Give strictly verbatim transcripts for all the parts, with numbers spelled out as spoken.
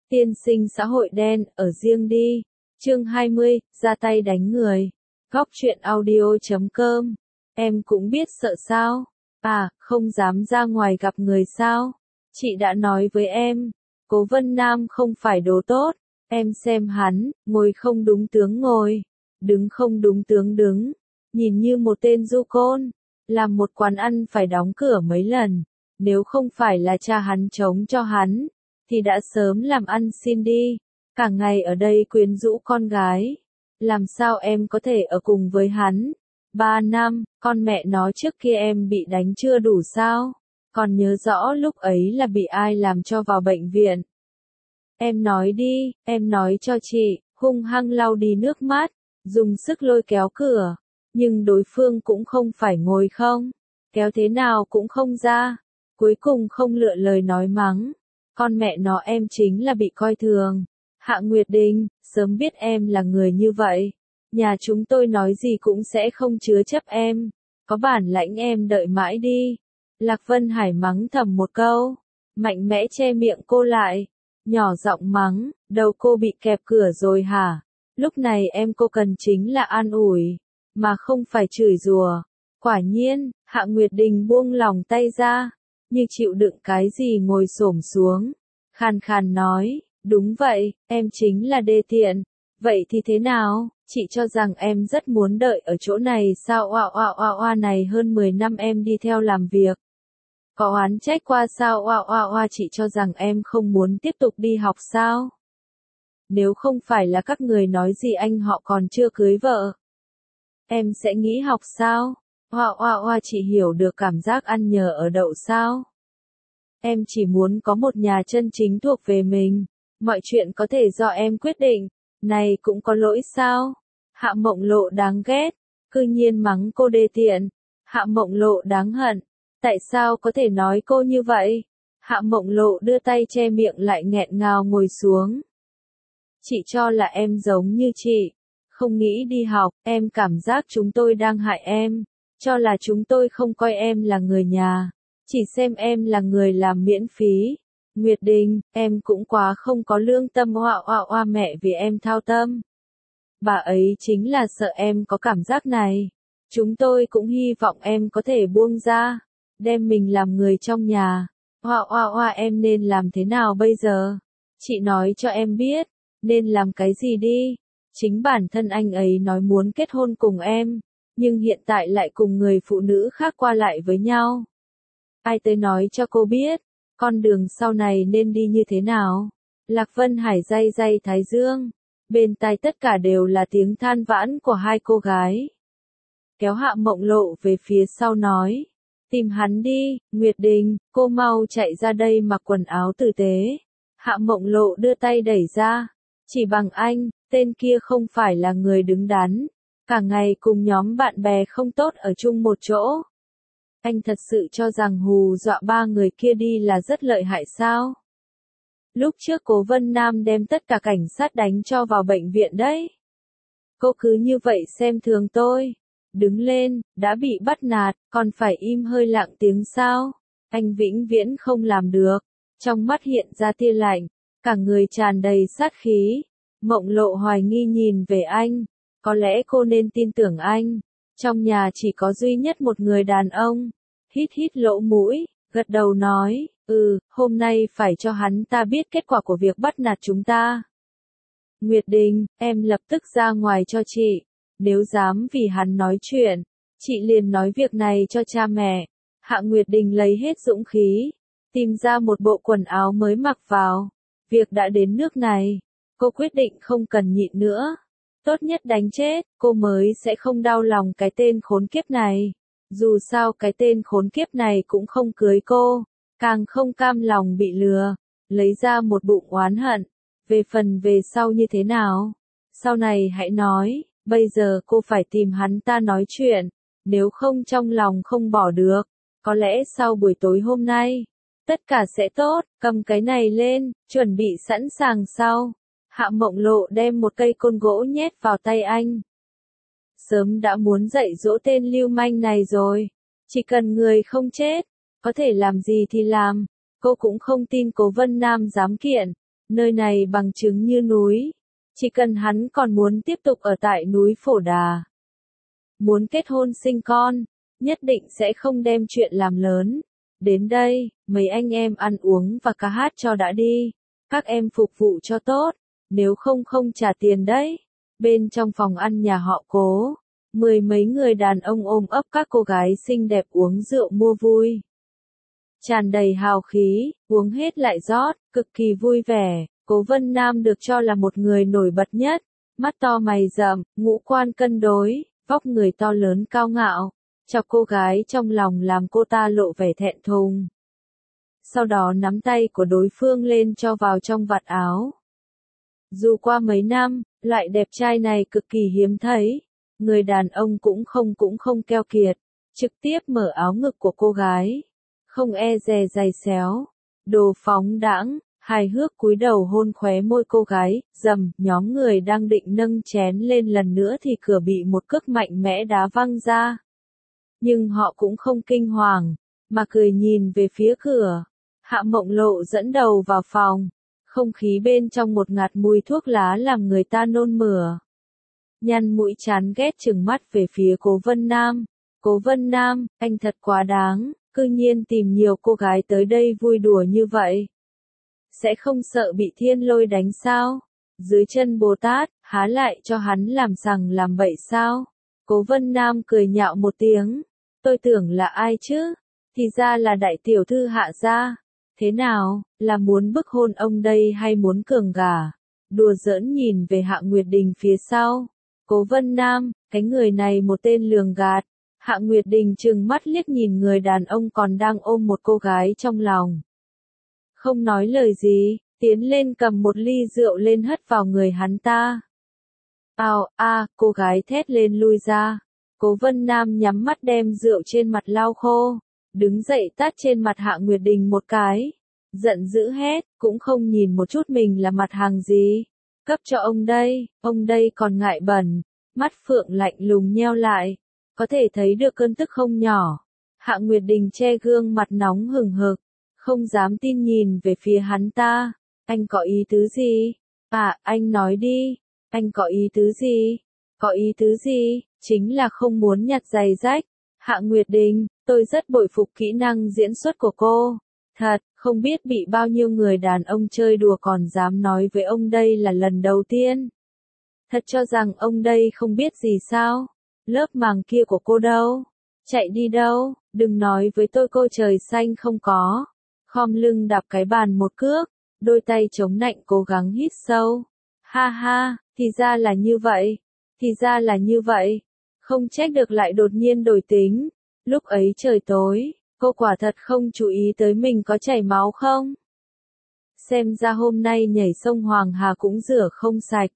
Tiên sinh xã hội đen, ở riêng đi. Chương hai mươi, ra tay đánh người. Góc truyện audio chấm com. Em cũng biết sợ sao? À, không dám ra ngoài gặp người sao? Chị đã nói với em, Cố Vân Nam không phải đồ tốt. Em xem hắn, ngồi không đúng tướng ngồi, đứng không đúng tướng đứng, nhìn như một tên du côn. Làm một quán ăn phải đóng cửa mấy lần. Nếu không phải là cha hắn chống cho hắn, thì đã sớm làm ăn xin đi. Cả ngày ở đây quyến rũ con gái. Làm sao em có thể ở cùng với hắn? Ba năm, con mẹ nó trước kia em bị đánh chưa đủ sao? Còn nhớ rõ lúc ấy là bị ai làm cho vào bệnh viện. Em nói đi, em nói cho chị, hung hăng lau đi nước mắt, dùng sức lôi kéo cửa. Nhưng đối phương cũng không phải ngồi không, kéo thế nào cũng không ra. Cuối cùng không lựa lời nói mắng. Con mẹ nó em chính là bị coi thường. Hạ Nguyệt Đình, sớm biết em là người như vậy. Nhà chúng tôi nói gì cũng sẽ không chứa chấp em. Có bản lãnh em đợi mãi đi. Lạc Vân Hải mắng thầm một câu. Mạnh mẽ che miệng cô lại. Nhỏ giọng mắng, đầu cô bị kẹp cửa rồi hả? Lúc này em cô cần chính là an ủi, mà không phải chửi rủa. Quả nhiên, Hạ Nguyệt Đình buông lòng tay ra, như chịu đựng cái gì ngồi xổm xuống. Khàn khàn nói, đúng vậy, em chính là đê tiện. Vậy thì thế nào, chị cho rằng em rất muốn đợi ở chỗ này sao? Oa oa oa oa này hơn mười năm em đi theo làm việc. Có oán trách qua sao? Oa oa oa chị cho rằng em không muốn tiếp tục đi học sao? Nếu không phải là các người nói gì anh họ còn chưa cưới vợ, em sẽ nghĩ học sao? Oa oa oa chị hiểu được cảm giác ăn nhờ ở đậu sao? Em chỉ muốn có một nhà chân chính thuộc về mình. Mọi chuyện có thể do em quyết định. Này cũng có lỗi sao? Hạ Mộng Lộ đáng ghét. Cư nhiên mắng cô đê tiện. Hạ Mộng Lộ đáng hận. Tại sao có thể nói cô như vậy? Hạ Mộng Lộ đưa tay che miệng lại nghẹn ngào ngồi xuống. Chị cho là em giống như chị. Không nghĩ đi học, em cảm giác chúng tôi đang hại em. Cho là chúng tôi không coi em là người nhà. Chỉ xem em là người làm miễn phí. Nguyệt Đình, em cũng quá không có lương tâm. Oa oa oa mẹ vì em thao tâm. Bà ấy chính là sợ em có cảm giác này. Chúng tôi cũng hy vọng em có thể buông ra. Đem mình làm người trong nhà. Oa oa oa em nên làm thế nào bây giờ? Chị nói cho em biết. Nên làm cái gì đi? Chính bản thân anh ấy nói muốn kết hôn cùng em. Nhưng hiện tại lại cùng người phụ nữ khác qua lại với nhau. Ai tới nói cho cô biết, con đường sau này nên đi như thế nào? Lạc Vân Hải day day thái dương, bên tai tất cả đều là tiếng than vãn của hai cô gái. Kéo Hạ Mộng Lộ về phía sau nói, tìm hắn đi, Nguyệt Đình, cô mau chạy ra đây mặc quần áo tử tế. Hạ Mộng Lộ đưa tay đẩy ra, chỉ bằng anh, tên kia không phải là người đứng đắn, cả ngày cùng nhóm bạn bè không tốt ở chung một chỗ. Anh thật sự cho rằng hù dọa ba người kia đi là rất lợi hại sao? Lúc trước Cố Vân Nam đem tất cả cảnh sát đánh cho vào bệnh viện đấy. Cô cứ như vậy xem thường tôi. Đứng lên, đã bị bắt nạt, còn phải im hơi lặng tiếng sao? Anh vĩnh viễn không làm được. Trong mắt hiện ra tia lạnh, cả người tràn đầy sát khí. Mộng Lộ hoài nghi nhìn về anh. Có lẽ cô nên tin tưởng anh. Trong nhà chỉ có duy nhất một người đàn ông. Hít hít lỗ mũi, gật đầu nói, ừ, hôm nay phải cho hắn ta biết kết quả của việc bắt nạt chúng ta. Nguyệt Đình, em lập tức ra ngoài cho chị. Nếu dám vì hắn nói chuyện, chị liền nói việc này cho cha mẹ. Hạ Nguyệt Đình lấy hết dũng khí, tìm ra một bộ quần áo mới mặc vào. Việc đã đến nước này, cô quyết định không cần nhịn nữa. Tốt nhất đánh chết, cô mới sẽ không đau lòng cái tên khốn kiếp này. Dù sao cái tên khốn kiếp này cũng không cưới cô, càng không cam lòng bị lừa, lấy ra một bụng oán hận. Về phần về sau như thế nào? Sau này hãy nói, bây giờ cô phải tìm hắn ta nói chuyện, nếu không trong lòng không bỏ được. Có lẽ sau buổi tối hôm nay, tất cả sẽ tốt, cầm cái này lên, chuẩn bị sẵn sàng sau. Hạ Mộng Lộ đem một cây côn gỗ nhét vào tay anh. Sớm đã muốn dạy dỗ tên lưu manh này rồi. Chỉ cần người không chết, có thể làm gì thì làm. Cô cũng không tin Cố Vân Nam dám kiện. Nơi này bằng chứng như núi. Chỉ cần hắn còn muốn tiếp tục ở tại núi Phổ Đà, muốn kết hôn sinh con, nhất định sẽ không đem chuyện làm lớn. Đến đây, mấy anh em ăn uống và ca hát cho đã đi. Các em phục vụ cho tốt, nếu không không trả tiền đấy. Bên trong phòng ăn nhà họ Cố, mười mấy người đàn ông ôm ấp các cô gái xinh đẹp uống rượu mua vui. Tràn đầy hào khí, uống hết lại rót, cực kỳ vui vẻ. Cố Vân Nam được cho là một người nổi bật nhất, mắt to mày rậm, ngũ quan cân đối, vóc người to lớn cao ngạo, chọc cô gái trong lòng làm cô ta lộ vẻ thẹn thùng. Sau đó nắm tay của đối phương lên cho vào trong vạt áo. Dù qua mấy năm, loại đẹp trai này cực kỳ hiếm thấy, người đàn ông cũng không cũng không keo kiệt, trực tiếp mở áo ngực của cô gái, không e dè giày xéo, đồ phóng đãng, hài hước cúi đầu hôn khóe môi cô gái, dầm, nhóm người đang định nâng chén lên lần nữa thì cửa bị một cước mạnh mẽ đá văng ra. Nhưng họ cũng không kinh hoàng, mà cười nhìn về phía cửa. Hạ Mộng Lộ dẫn đầu vào phòng, không khí bên trong một ngạt mùi thuốc lá làm người ta nôn mửa. Nhăn mũi chán ghét trừng mắt về phía Cố Vân Nam. Cố Vân Nam, anh thật quá đáng, cư nhiên tìm nhiều cô gái tới đây vui đùa như vậy. Sẽ không sợ bị thiên lôi đánh sao? Dưới chân Bồ Tát, há lại cho hắn làm sằng làm bậy sao? Cố Vân Nam cười nhạo một tiếng. Tôi tưởng là ai chứ? Thì ra là đại tiểu thư Hạ gia. Thế nào, là muốn bức hôn ông đây hay muốn cường gà? Đùa giỡn nhìn về Hạ Nguyệt Đình phía sau. Cố Vân Nam, cái người này một tên lường gạt. Hạ Nguyệt Đình trừng mắt liếc nhìn người đàn ông còn đang ôm một cô gái trong lòng. Không nói lời gì, tiến lên cầm một ly rượu lên hất vào người hắn ta. Ào, a, cô gái thét lên lui ra. Cố Vân Nam nhắm mắt đem rượu trên mặt lau khô, đứng dậy tát trên mặt Hạ Nguyệt Đình một cái. Giận dữ hét, cũng không nhìn một chút mình là mặt hàng gì. Cấp cho ông đây, ông đây còn ngại bẩn, mắt phượng lạnh lùng nheo lại, có thể thấy được cơn tức không nhỏ. Hạ Nguyệt Đình che gương mặt nóng hừng hực, không dám tin nhìn về phía hắn ta. Anh có ý tứ gì? À, anh nói đi, anh có ý tứ gì? Có ý tứ gì? Chính là không muốn nhặt giày rách. Hạ Nguyệt Đình, tôi rất bội phục kỹ năng diễn xuất của cô. Thật, không biết bị bao nhiêu người đàn ông chơi đùa còn dám nói với ông đây là lần đầu tiên. Thật cho rằng ông đây không biết gì sao? Lớp màng kia của cô đâu? Chạy đi đâu? Đừng nói với tôi cô trời xanh không có. Khom lưng đạp cái bàn một cước, đôi tay chống nạnh cố gắng hít sâu. Ha ha, thì ra là như vậy. Thì ra là như vậy. Không trách được lại đột nhiên đổi tính. Lúc ấy trời tối, cô quả thật không chú ý tới mình có chảy máu không? Xem ra hôm nay nhảy sông Hoàng Hà cũng rửa không sạch.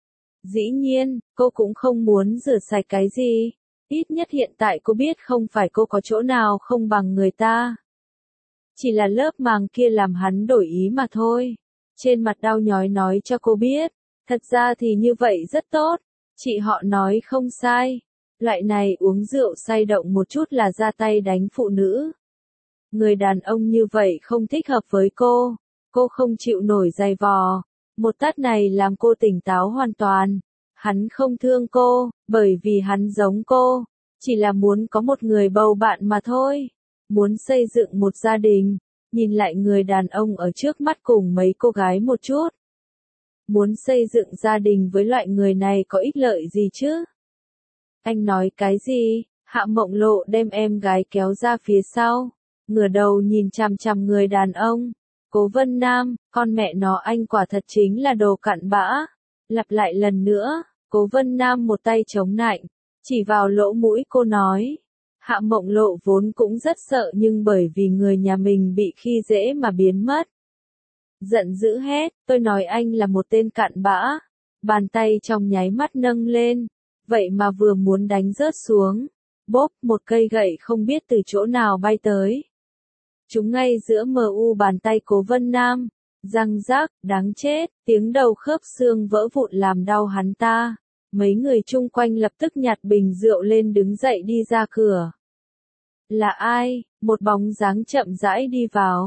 Dĩ nhiên, cô cũng không muốn rửa sạch cái gì. Ít nhất hiện tại cô biết không phải cô có chỗ nào không bằng người ta. Chỉ là lớp màng kia làm hắn đổi ý mà thôi. Trên mặt đau nhói nói cho cô biết. Thật ra thì như vậy rất tốt. Chị họ nói không sai. Loại này uống rượu say động một chút là ra tay đánh phụ nữ. Người đàn ông như vậy không thích hợp với cô. Cô không chịu nổi dày vò. Một tát này làm cô tỉnh táo hoàn toàn. Hắn không thương cô, bởi vì hắn giống cô. Chỉ là muốn có một người bầu bạn mà thôi. Muốn xây dựng một gia đình. Nhìn lại người đàn ông ở trước mắt cùng mấy cô gái một chút. Muốn xây dựng gia đình với loại người này có ích lợi gì chứ? Anh nói cái gì? Hạ Mộng Lộ đem em gái kéo ra phía sau. Ngửa đầu nhìn chằm chằm người đàn ông. Cố Vân Nam, con mẹ nó anh quả thật chính là đồ cặn bã. Lặp lại lần nữa, Cố Vân Nam một tay chống nạnh, chỉ vào lỗ mũi cô nói. Hạ Mộng Lộ vốn cũng rất sợ nhưng bởi vì người nhà mình bị khi dễ mà biến mất. Giận dữ hét, tôi nói anh là một tên cặn bã. Bàn tay trong nháy mắt nâng lên, vậy mà vừa muốn đánh rớt xuống. Bốp, một cây gậy không biết từ chỗ nào bay tới. Chúng ngay giữa mờ u bàn tay Cố Vân Nam. Răng rác, đáng chết, tiếng đầu khớp xương vỡ vụn làm đau hắn ta. Mấy người chung quanh lập tức nhặt bình rượu lên đứng dậy đi ra cửa. Là ai? Một bóng dáng chậm rãi đi vào.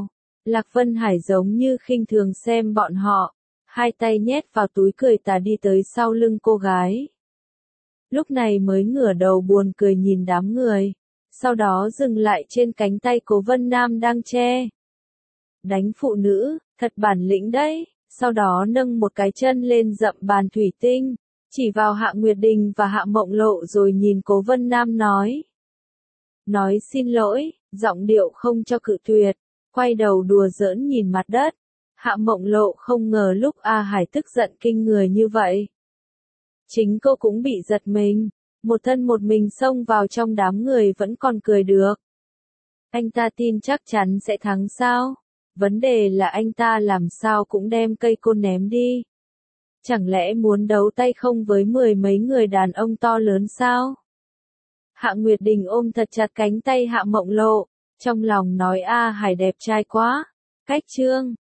Lạc Vân Hải giống như khinh thường xem bọn họ, hai tay nhét vào túi cười tà đi tới sau lưng cô gái. Lúc này mới ngửa đầu buồn cười nhìn đám người, sau đó dừng lại trên cánh tay Cố Vân Nam đang che. Đánh phụ nữ, thật bản lĩnh đấy, sau đó nâng một cái chân lên dậm bàn thủy tinh, chỉ vào Hạ Nguyệt Đình và Hạ Mộng Lộ rồi nhìn Cố Vân Nam nói. Nói xin lỗi, giọng điệu không cho cự tuyệt, quay đầu đùa giỡn nhìn mặt đất. Hạ Mộng Lộ không ngờ lúc A Hải tức giận kinh người như vậy. Chính cô cũng bị giật mình, một thân một mình xông vào trong đám người vẫn còn cười được. Anh ta tin chắc chắn sẽ thắng sao? Vấn đề là anh ta làm sao cũng đem cây côn ném đi. Chẳng lẽ muốn đấu tay không với mười mấy người đàn ông to lớn sao? Hạ Nguyệt Đình ôm thật chặt cánh tay Hạ Mộng Lộ, trong lòng nói A Hải đẹp trai quá. Cách chương